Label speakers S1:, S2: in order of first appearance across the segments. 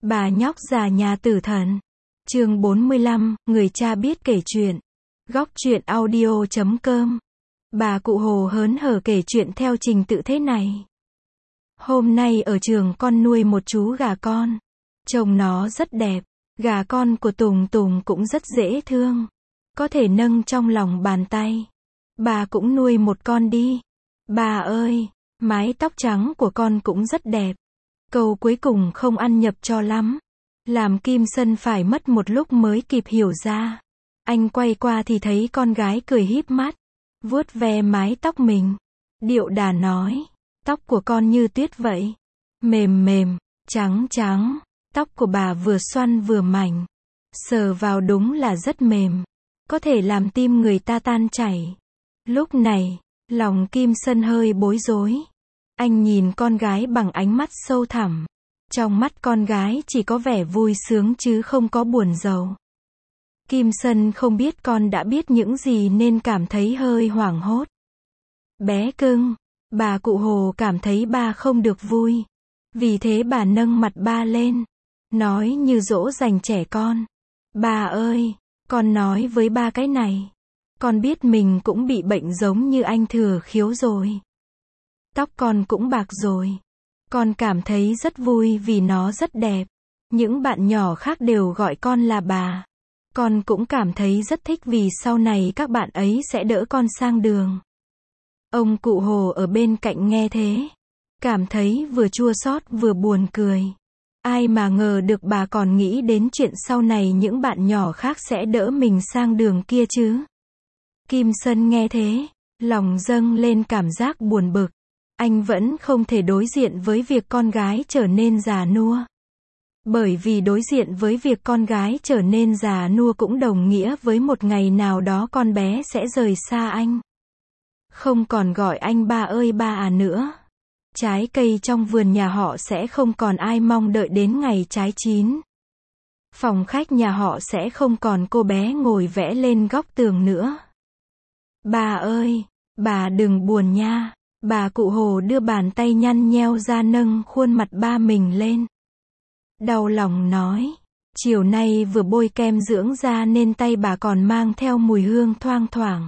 S1: Bà nhóc già nhà tử thần. Chương 45, người cha biết kể chuyện. Góc truyện audio.com. Bà cụ Hồ hớn hở kể chuyện theo trình tự thế này. Hôm nay ở trường con nuôi một chú gà con. Trông nó rất đẹp. Gà con của Tùng Tùng cũng rất dễ thương. Có thể nâng trong lòng bàn tay. Bà cũng nuôi một con đi. Bà ơi, mái tóc trắng của con cũng rất đẹp. Câu cuối cùng không ăn nhập cho lắm. Làm Kim Sân phải mất một lúc mới kịp hiểu ra. Anh quay qua thì thấy con gái cười híp mắt, vuốt ve mái tóc mình. Điệu đà nói, tóc của con như tuyết vậy. Mềm mềm, trắng trắng. Tóc của bà vừa xoăn vừa mảnh. Sờ vào đúng là rất mềm. Có thể làm tim người ta tan chảy. Lúc này, lòng Kim Sân hơi bối rối. Anh nhìn con gái bằng ánh mắt sâu thẳm. Trong mắt con gái chỉ có vẻ vui sướng chứ không có buồn rầu. Kim Sân không biết con đã biết những gì nên cảm thấy hơi hoảng hốt. Bé cưng, bà cụ Hồ cảm thấy ba không được vui. Vì thế bà nâng mặt ba lên, nói như dỗ dành trẻ con. Bà ơi, con nói với ba cái này. Con biết mình cũng bị bệnh giống như anh Thừa Khiếu rồi. Tóc con cũng bạc rồi. Con cảm thấy rất vui vì nó rất đẹp. Những bạn nhỏ khác đều gọi con là bà. Con cũng cảm thấy rất thích vì sau này các bạn ấy sẽ đỡ con sang đường. Ông cụ Hồ ở bên cạnh nghe thế, cảm thấy vừa chua xót vừa buồn cười. Ai mà ngờ được bà còn nghĩ đến chuyện sau này những bạn nhỏ khác sẽ đỡ mình sang đường kia chứ. Kim Sân nghe thế, lòng dâng lên cảm giác buồn bực. Anh vẫn không thể đối diện với việc con gái trở nên già nua. Bởi vì đối diện với việc con gái trở nên già nua cũng đồng nghĩa với một ngày nào đó con bé sẽ rời xa anh. Không còn gọi anh ba ơi ba à nữa. Trái cây trong vườn nhà họ sẽ không còn ai mong đợi đến ngày trái chín. Phòng khách nhà họ sẽ không còn cô bé ngồi vẽ lên góc tường nữa. Bà ơi, bà đừng buồn nha. Bà cụ Hồ đưa bàn tay nhăn nheo ra nâng khuôn mặt ba mình lên. Đau lòng nói, chiều nay vừa bôi kem dưỡng da nên tay bà còn mang theo mùi hương thoang thoảng.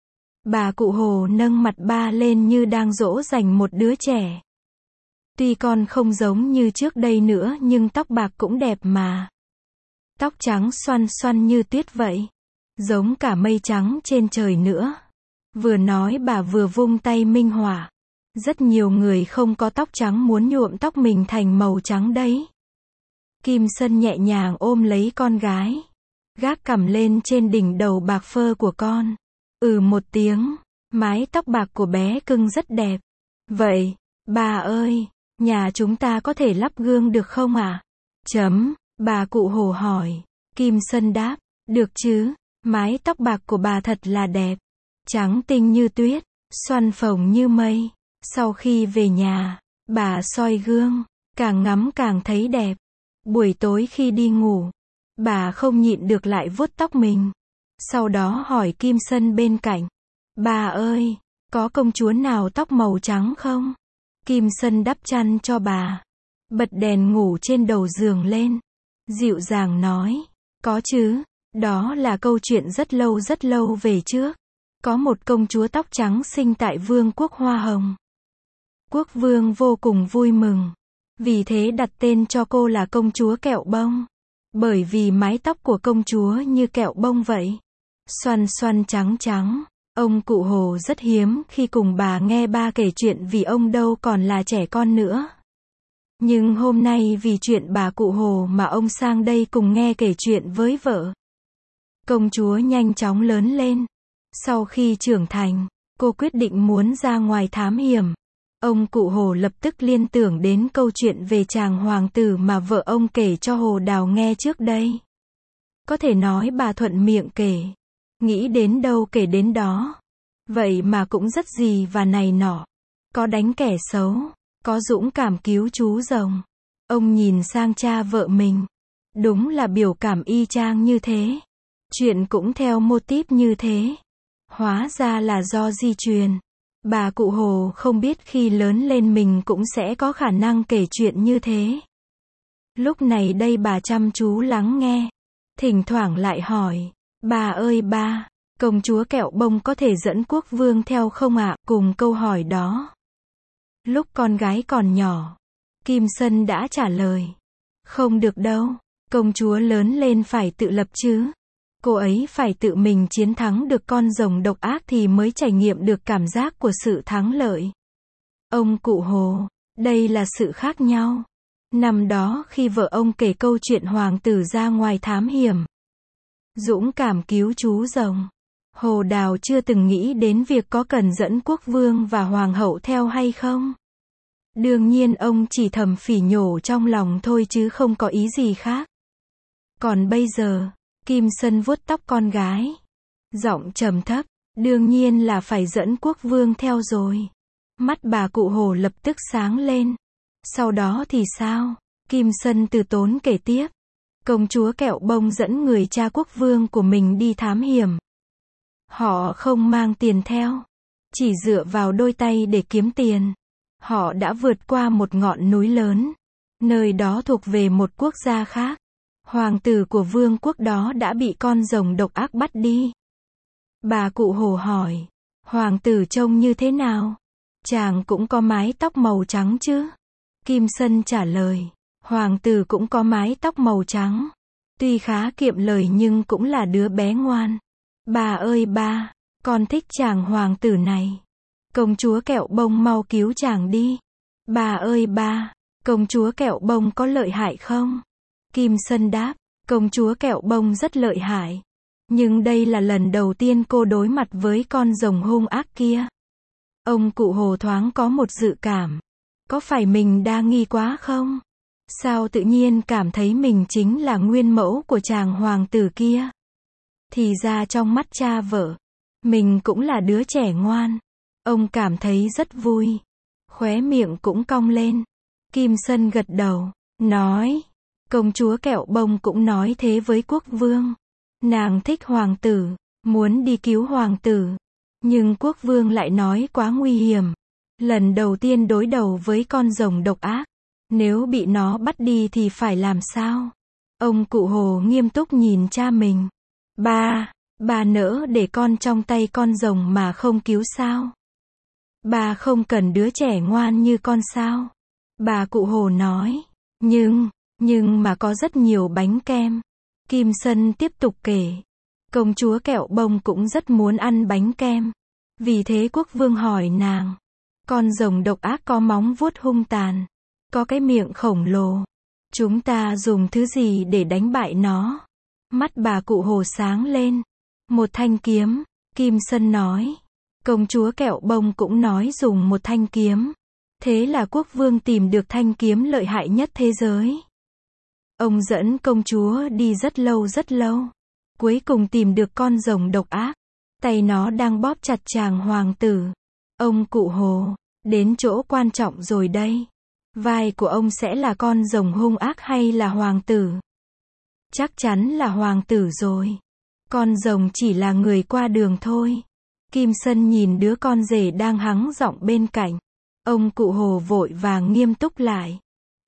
S1: Bà cụ Hồ nâng mặt ba lên như đang dỗ dành một đứa trẻ. Tuy con không giống như trước đây nữa nhưng tóc bạc cũng đẹp mà. Tóc trắng xoăn xoăn như tuyết vậy. Giống cả mây trắng trên trời nữa. Vừa nói bà vừa vung tay minh họa. Rất nhiều người không có tóc trắng muốn nhuộm tóc mình thành màu trắng đấy. Kim Sân nhẹ nhàng ôm lấy con gái. Gác cằm lên trên đỉnh đầu bạc phơ của con. Một tiếng. Mái tóc bạc của bé cưng rất đẹp. Vậy, bà ơi, nhà chúng ta có thể lắp gương được không ạ? Bà cụ Hồ hỏi. Kim Sân đáp, được chứ, mái tóc bạc của bà thật là đẹp. Trắng tinh như tuyết, xoăn phồng như mây. Sau khi về nhà, bà soi gương, càng ngắm càng thấy đẹp. Buổi tối khi đi ngủ, bà không nhịn được lại vuốt tóc mình. Sau đó hỏi Kim Sân bên cạnh. Bà ơi, có công chúa nào tóc màu trắng không? Kim Sân đắp chăn cho bà. Bật đèn ngủ trên đầu giường lên. Dịu dàng nói. Có chứ, đó là câu chuyện rất lâu về trước. Có một công chúa tóc trắng sinh tại vương quốc Hoa Hồng. Quốc vương vô cùng vui mừng. Vì thế đặt tên cho cô là công chúa kẹo bông. Bởi vì mái tóc của công chúa như kẹo bông vậy. Xoăn xoăn trắng trắng. Ông cụ Hồ rất hiếm khi cùng bà nghe ba kể chuyện vì ông đâu còn là trẻ con nữa. Nhưng hôm nay vì chuyện bà cụ Hồ mà ông sang đây cùng nghe kể chuyện với vợ. Công chúa nhanh chóng lớn lên. Sau khi trưởng thành, cô quyết định muốn ra ngoài thám hiểm. Ông cụ Hồ lập tức liên tưởng đến câu chuyện về chàng hoàng tử mà vợ ông kể cho Hồ Đào nghe trước đây. Có thể nói bà thuận miệng kể. Nghĩ đến đâu kể đến đó. Vậy mà cũng rất gì và này nọ. Có đánh kẻ xấu. Có dũng cảm cứu chú rồng. Ông nhìn sang cha vợ mình. Đúng là biểu cảm y chang như thế. Chuyện cũng theo mô típ như thế. Hóa ra là do di truyền. Bà cụ Hồ không biết khi lớn lên mình cũng sẽ có khả năng kể chuyện như thế. Lúc này đây bà chăm chú lắng nghe. Thỉnh thoảng lại hỏi. Bà ơi ba, công chúa kẹo bông có thể dẫn quốc vương theo không ạ? Cùng câu hỏi đó. Lúc con gái còn nhỏ, Kim Sân đã trả lời. Không được đâu, công chúa lớn lên phải tự lập chứ. Cô ấy phải tự mình chiến thắng được con rồng độc ác thì mới trải nghiệm được cảm giác của sự thắng lợi. Ông cụ Hồ, đây là sự khác nhau. Năm đó khi vợ ông kể câu chuyện hoàng tử ra ngoài thám hiểm, dũng cảm cứu chú rồng, Hồ Đào chưa từng nghĩ đến việc có cần dẫn quốc vương và hoàng hậu theo hay không. Đương nhiên ông chỉ thầm phỉ nhổ trong lòng thôi chứ không có ý gì khác. Còn bây giờ, Kim Sân vuốt tóc con gái, giọng trầm thấp, đương nhiên là phải dẫn quốc vương theo rồi. Mắt bà cụ Hồ lập tức sáng lên. Sau đó thì sao? Kim Sân từ tốn kể tiếp. Công chúa kẹo bông dẫn người cha quốc vương của mình đi thám hiểm. Họ không mang tiền theo, chỉ dựa vào đôi tay để kiếm tiền. Họ đã vượt qua một ngọn núi lớn, nơi đó thuộc về một quốc gia khác. Hoàng tử của vương quốc đó đã bị con rồng độc ác bắt đi. Bà cụ Hồ hỏi, hoàng tử trông như thế nào? Chàng cũng có mái tóc màu trắng chứ? Kim Sân trả lời, hoàng tử cũng có mái tóc màu trắng. Tuy khá kiệm lời nhưng cũng là đứa bé ngoan. Bà ơi ba, con thích chàng hoàng tử này. Công chúa kẹo bông mau cứu chàng đi. Bà ơi ba, công chúa kẹo bông có lợi hại không? Kim Sân đáp, công chúa kẹo bông rất lợi hại. Nhưng đây là lần đầu tiên cô đối mặt với con rồng hung ác kia. Ông cụ Hồ thoáng có một dự cảm. Có phải mình đa nghi quá không? Sao tự nhiên cảm thấy mình chính là nguyên mẫu của chàng hoàng tử kia? Thì ra trong mắt cha vợ, mình cũng là đứa trẻ ngoan. Ông cảm thấy rất vui. Khóe miệng cũng cong lên. Kim Sân gật đầu, nói, công chúa kẹo bông cũng nói thế với quốc vương. Nàng thích hoàng tử, muốn đi cứu hoàng tử. Nhưng quốc vương lại nói quá nguy hiểm. Lần đầu tiên đối đầu với con rồng độc ác. Nếu bị nó bắt đi thì phải làm sao? Ông cụ Hồ nghiêm túc nhìn cha mình. Bà nỡ để con trong tay con rồng mà không cứu sao? Bà không cần đứa trẻ ngoan như con sao? Bà cụ Hồ nói. Nhưng mà có rất nhiều bánh kem. Kim Sân tiếp tục kể. Công chúa kẹo bông cũng rất muốn ăn bánh kem. Vì thế quốc vương hỏi nàng. Con rồng độc ác có móng vuốt hung tàn. Có cái miệng khổng lồ. Chúng ta dùng thứ gì để đánh bại nó? Mắt bà cụ Hồ sáng lên. Một thanh kiếm. Kim Sân nói. Công chúa kẹo bông cũng nói dùng một thanh kiếm. Thế là quốc vương tìm được thanh kiếm lợi hại nhất thế giới. Ông dẫn công chúa đi rất lâu. Cuối cùng tìm được con rồng độc ác. Tay nó đang bóp chặt chàng hoàng tử. Ông cụ Hồ, đến chỗ quan trọng rồi đây. Vai của ông sẽ là con rồng hung ác hay là hoàng tử? Chắc chắn là hoàng tử rồi. Con rồng chỉ là người qua đường thôi. Kim Sân nhìn đứa con rể đang hắng giọng bên cạnh. Ông cụ Hồ vội vàng nghiêm túc lại.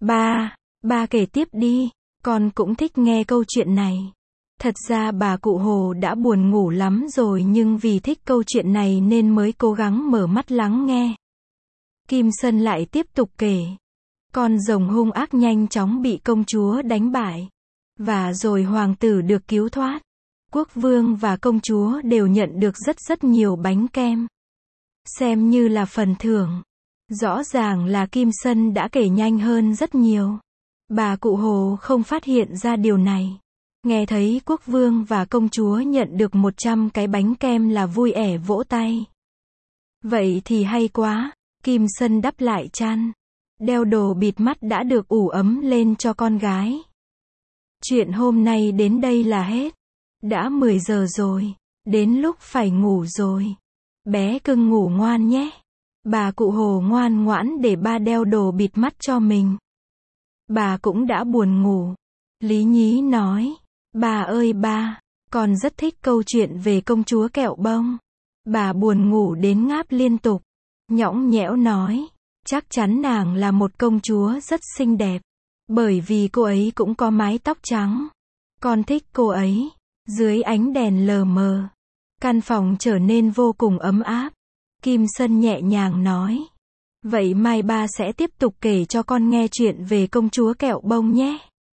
S1: Ba kể tiếp đi. Con cũng thích nghe câu chuyện này. Thật ra bà cụ Hồ đã buồn ngủ lắm rồi nhưng vì thích câu chuyện này nên mới cố gắng mở mắt lắng nghe. Kim Sân lại tiếp tục kể. Con rồng hung ác nhanh chóng bị công chúa đánh bại. Và rồi hoàng tử được cứu thoát. Quốc vương và công chúa đều nhận được rất nhiều bánh kem. Xem như là phần thưởng. Rõ ràng là Kim Sân đã kể nhanh hơn rất nhiều. Bà cụ Hồ không phát hiện ra điều này. Nghe thấy quốc vương và công chúa nhận được 100 cái bánh kem là vui ẻ vỗ tay. Vậy thì hay quá. Kim Sân đắp lại chăn. Đeo đồ bịt mắt đã được ủ ấm lên cho con gái. Chuyện hôm nay đến đây là hết. Đã 10 giờ rồi. Đến lúc phải ngủ rồi. Bé cưng ngủ ngoan nhé. Bà cụ Hồ ngoan ngoãn để ba đeo đồ bịt mắt cho mình. Bà cũng đã buồn ngủ. Lý Nhí nói. Bà ơi ba, con rất thích câu chuyện về công chúa kẹo bông. Bà buồn ngủ đến ngáp liên tục. Nhõng nhẽo nói. Chắc chắn nàng là một công chúa rất xinh đẹp. Bởi vì cô ấy cũng có mái tóc trắng. Con thích cô ấy. Dưới ánh đèn lờ mờ, căn phòng trở nên vô cùng ấm áp. Kim Sân nhẹ nhàng nói. Vậy mai ba sẽ tiếp tục kể cho con nghe chuyện về công chúa kẹo bông nhé.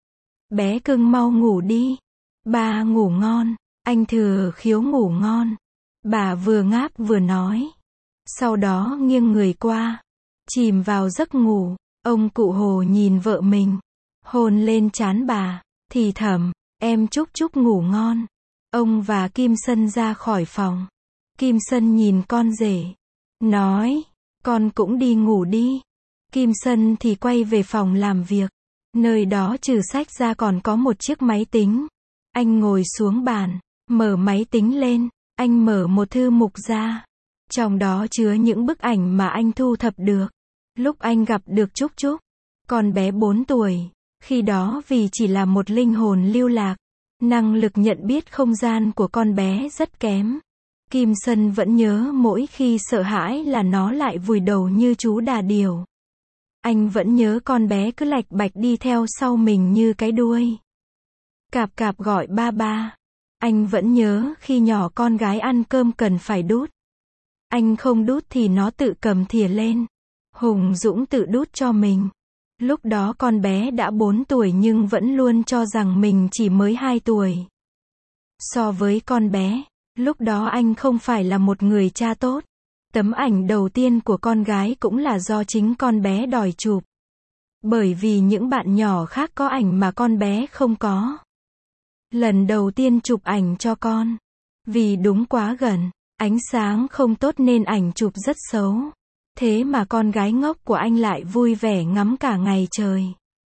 S1: Bé cưng mau ngủ đi. Ba ngủ ngon. Anh Thừa Khiếu ngủ ngon. Bà vừa ngáp vừa nói. Sau đó nghiêng người qua, chìm vào giấc ngủ. Ông cụ Hồ nhìn vợ mình, hôn lên trán bà, thì thầm, em chúc chúc ngủ ngon. Ông và Kim Sân ra khỏi phòng. Kim Sân nhìn con rể, nói, con cũng đi ngủ đi. Kim Sân thì quay về phòng làm việc. Nơi đó trừ sách ra còn có một chiếc máy tính. Anh ngồi xuống bàn, mở máy tính lên, anh mở một thư mục ra. Trong đó chứa những bức ảnh mà anh thu thập được. Lúc anh gặp được Trúc Trúc, con bé 4 tuổi, khi đó vì chỉ là một linh hồn lưu lạc, năng lực nhận biết không gian của con bé rất kém. Kim Sân vẫn nhớ mỗi khi sợ hãi là nó lại vùi đầu như chú đà điểu. Anh vẫn nhớ con bé cứ lạch bạch đi theo sau mình như cái đuôi. Cạp cạp gọi ba ba. Anh vẫn nhớ khi nhỏ con gái ăn cơm cần phải đút. Anh không đút thì nó tự cầm thìa lên. Hùng Dũng tự đút cho mình. Lúc đó con bé đã 4 tuổi nhưng vẫn luôn cho rằng mình chỉ mới 2 tuổi. So với con bé, lúc đó anh không phải là một người cha tốt. Tấm ảnh đầu tiên của con gái cũng là do chính con bé đòi chụp. Bởi vì những bạn nhỏ khác có ảnh mà con bé không có. Lần đầu tiên chụp ảnh cho con. Vì đúng quá gần, ánh sáng không tốt nên ảnh chụp rất xấu. Thế mà con gái ngốc của anh lại vui vẻ ngắm cả ngày trời.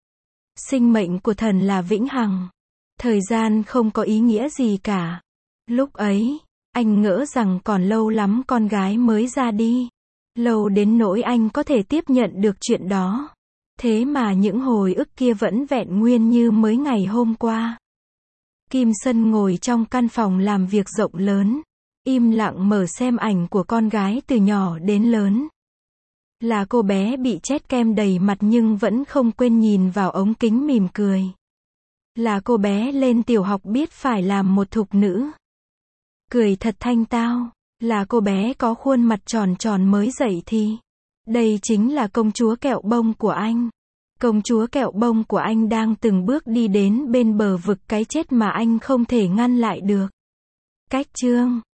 S1: Sinh mệnh của thần là vĩnh hằng. Thời gian không có ý nghĩa gì cả. Lúc ấy, anh ngỡ rằng còn lâu lắm con gái mới ra đi. Lâu đến nỗi anh có thể tiếp nhận được chuyện đó. Thế mà những hồi ức kia vẫn vẹn nguyên như mới ngày hôm qua. Kim Sân ngồi trong căn phòng làm việc rộng lớn, im lặng mở xem ảnh của con gái từ nhỏ đến lớn. Là cô bé bị chét kem đầy mặt nhưng vẫn không quên nhìn vào ống kính mỉm cười. Là cô bé lên tiểu học biết phải làm một thục nữ. Cười thật thanh tao. Là cô bé có khuôn mặt tròn tròn mới dậy thì. Đây chính là công chúa kẹo bông của anh. Công chúa kẹo bông của anh đang từng bước đi đến bên bờ vực cái chết mà anh không thể ngăn lại được. Cách chương